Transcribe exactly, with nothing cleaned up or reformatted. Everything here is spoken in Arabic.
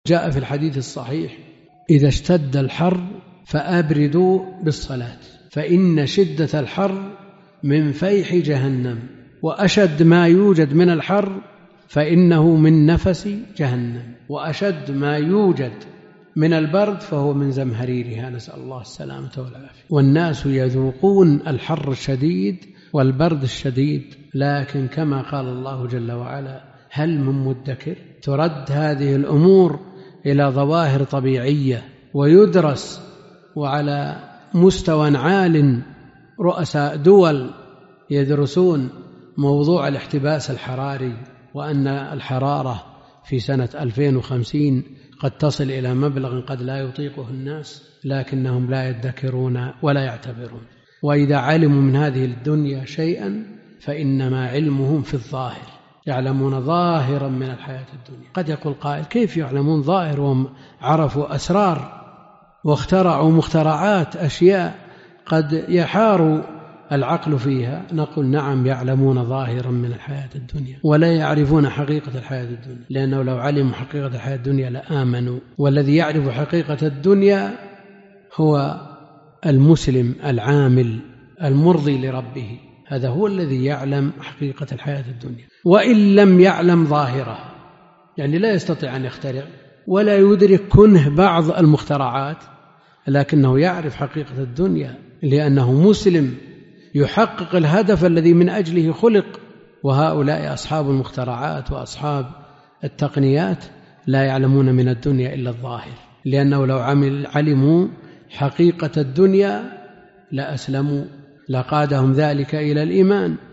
جاء في الحديث الصحيح: إذا اشتد الحر فأبردوا بالصلاة فإن شدة الحر من فيح جهنم، وأشد ما يوجد من الحر فإنه من نفس جهنم، وأشد ما يوجد من البرد فهو من زمهريرها، نسأل الله السلامة والعافية. والناس يذوقون الحر الشديد والبرد الشديد، لكن كما قال الله جل وعلا: هل من مدكر؟ ترد هذه الأمور إلى ظواهر طبيعية ويدرس، وعلى مستوى عال رؤساء دول يدرسون موضوع الاحتباس الحراري، وأن الحرارة في سنة ألفين وخمسين قد تصل إلى مبلغ قد لا يطيقه الناس، لكنهم لا يدكرون ولا يعتبرون. وإذا علموا من هذه الدنيا شيئا فإنما علمهم في الظاهر، يعلمون ظاهرا من الحياة الدنيا. قد يقول قائل: كيف يعلمون ظاهر وهم عرفوا أسرار واخترعوا مخترعات، أشياء قد يحار العقل فيها؟ نقول: نعم، يعلمون ظاهرا من الحياة الدنيا ولا يعرفون حقيقة الحياة الدنيا، لأنه لو علموا حقيقة الحياة الدنيا لآمنوا. والذي يعرف حقيقة الدنيا هو المسلم العامل المرضي لربه، هذا هو الذي يعلم حقيقة الحياة الدنيا. وإن لم يعلم ظاهره، يعني لا يستطيع أن يخترع ولا يدرك كنه بعض المخترعات، لكنه يعرف حقيقة الدنيا لأنه مسلم يحقق الهدف الذي من أجله خلق. وهؤلاء أصحاب المخترعات وأصحاب التقنيات لا يعلمون من الدنيا إلا الظاهر، لأنه لو عمل علموا حقيقة الدنيا لأسلموا، لقادهم ذلك إلى الإيمان.